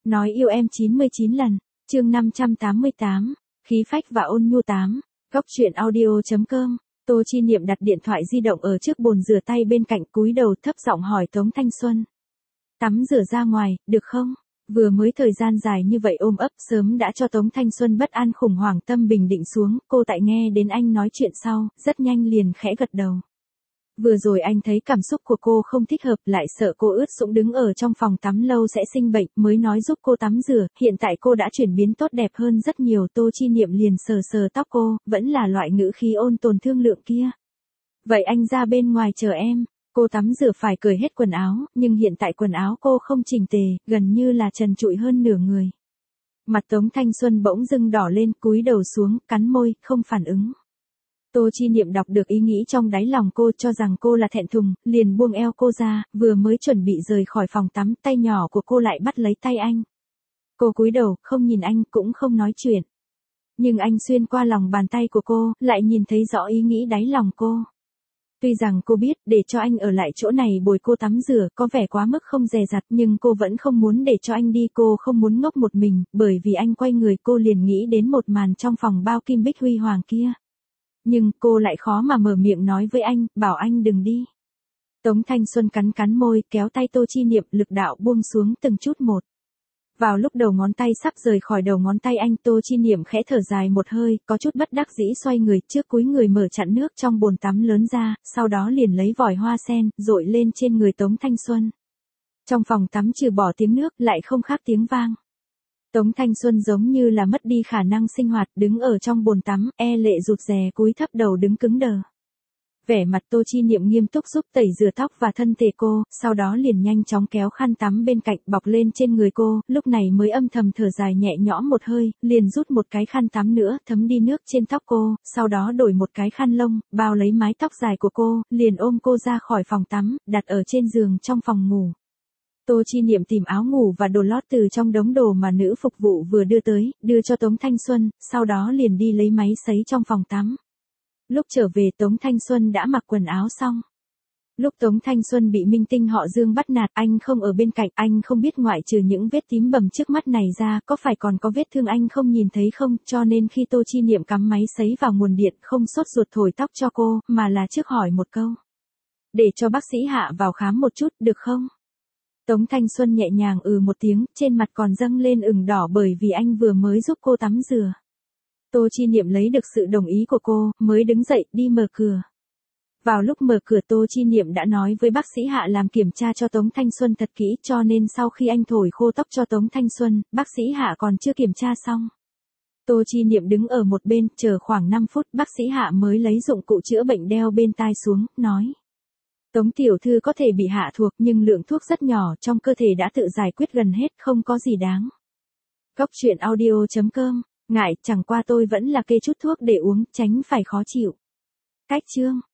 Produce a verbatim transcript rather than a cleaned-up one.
Nói yêu em chín mươi chín lần, chương năm trăm tám mươi tám, khí phách và ôn nhu tám, góc truyện audio.com, Tô Chi Niệm đặt điện thoại di động ở trước bồn rửa tay bên cạnh cúi đầu thấp giọng hỏi Tống Thanh Xuân. Tắm rửa ra ngoài, được không? Vừa mới thời gian dài như vậy ôm ấp sớm đã cho Tống Thanh Xuân bất an khủng hoảng tâm bình định xuống, cô tại nghe đến anh nói chuyện sau, rất nhanh liền khẽ gật đầu. Vừa rồi anh thấy cảm xúc của cô không thích hợp lại sợ cô ướt sũng đứng ở trong phòng tắm lâu sẽ sinh bệnh mới nói giúp cô tắm rửa, hiện tại cô đã chuyển biến tốt đẹp hơn rất nhiều. Tô Chi Niệm liền sờ sờ tóc cô, vẫn là loại ngữ khí ôn tồn thương lượng kia. Vậy anh ra bên ngoài chờ em, cô tắm rửa phải cởi hết quần áo, nhưng hiện tại quần áo cô không chỉnh tề, gần như là trần trụi hơn nửa người. Mặt Tống Thanh Xuân bỗng dưng đỏ lên, cúi đầu xuống, cắn môi, không phản ứng. Tô Chi Niệm đọc được ý nghĩ trong đáy lòng cô cho rằng cô là thẹn thùng, liền buông eo cô ra, vừa mới chuẩn bị rời khỏi phòng tắm, tay nhỏ của cô lại bắt lấy tay anh. Cô cúi đầu, không nhìn anh, cũng không nói chuyện. Nhưng anh xuyên qua lòng bàn tay của cô, lại nhìn thấy rõ ý nghĩ đáy lòng cô. Tuy rằng cô biết, để cho anh ở lại chỗ này bồi cô tắm rửa, có vẻ quá mức không dè dặt, nhưng cô vẫn không muốn để cho anh đi, cô không muốn ngốc một mình, bởi vì anh quay người cô liền nghĩ đến một màn trong phòng bao kim bích huy hoàng kia. Nhưng cô lại khó mà mở miệng nói với anh, bảo anh đừng đi. Tống Thanh Xuân cắn cắn môi, kéo tay Tô Chi Niệm, lực đạo buông xuống từng chút một. Vào lúc đầu ngón tay sắp rời khỏi đầu ngón tay anh, Tô Chi Niệm khẽ thở dài một hơi, có chút bất đắc dĩ xoay người trước cúi người mở chặn nước trong bồn tắm lớn ra, sau đó liền lấy vòi hoa sen, dội lên trên người Tống Thanh Xuân. Trong phòng tắm trừ bỏ tiếng nước, lại không khác tiếng vang. Tống Thanh Xuân giống như là mất đi khả năng sinh hoạt, đứng ở trong bồn tắm, e lệ rụt rè cúi thấp đầu đứng cứng đờ. Vẻ mặt Tô Chi Niệm nghiêm túc giúp tẩy rửa tóc và thân thể cô, sau đó liền nhanh chóng kéo khăn tắm bên cạnh bọc lên trên người cô, lúc này mới âm thầm thở dài nhẹ nhõm một hơi, liền rút một cái khăn tắm nữa, thấm đi nước trên tóc cô, sau đó đổi một cái khăn lông, bao lấy mái tóc dài của cô, liền ôm cô ra khỏi phòng tắm, đặt ở trên giường trong phòng ngủ. Tô Chi Niệm tìm áo ngủ và đồ lót từ trong đống đồ mà nữ phục vụ vừa đưa tới, đưa cho Tống Thanh Xuân, sau đó liền đi lấy máy sấy trong phòng tắm. Lúc trở về Tống Thanh Xuân đã mặc quần áo xong. Lúc Tống Thanh Xuân bị minh tinh họ Dương bắt nạt, anh không ở bên cạnh, anh không biết ngoại trừ những vết tím bầm trước mắt này ra, có phải còn có vết thương anh không nhìn thấy không, cho nên khi Tô Chi Niệm cắm máy sấy vào nguồn điện không sốt ruột thổi tóc cho cô, mà là trước hỏi một câu. Để cho bác sĩ Hạ vào khám một chút, được không? Tống Thanh Xuân nhẹ nhàng ừ một tiếng, trên mặt còn dâng lên ửng đỏ bởi vì anh vừa mới giúp cô tắm rửa. Tô Chi Niệm lấy được sự đồng ý của cô, mới đứng dậy, đi mở cửa. Vào lúc mở cửa Tô Chi Niệm đã nói với bác sĩ Hạ làm kiểm tra cho Tống Thanh Xuân thật kỹ, cho nên sau khi anh thổi khô tóc cho Tống Thanh Xuân, bác sĩ Hạ còn chưa kiểm tra xong. Tô Chi Niệm đứng ở một bên, chờ khoảng năm phút, bác sĩ Hạ mới lấy dụng cụ chữa bệnh đeo bên tai xuống, nói. Tống tiểu thư có thể bị hạ thuộc nhưng lượng thuốc rất nhỏ, trong cơ thể đã tự giải quyết gần hết, không có gì đáng. Góc truyện audio.com, ngại, chẳng qua tôi vẫn là kê chút thuốc để uống, tránh phải khó chịu. Cách chương.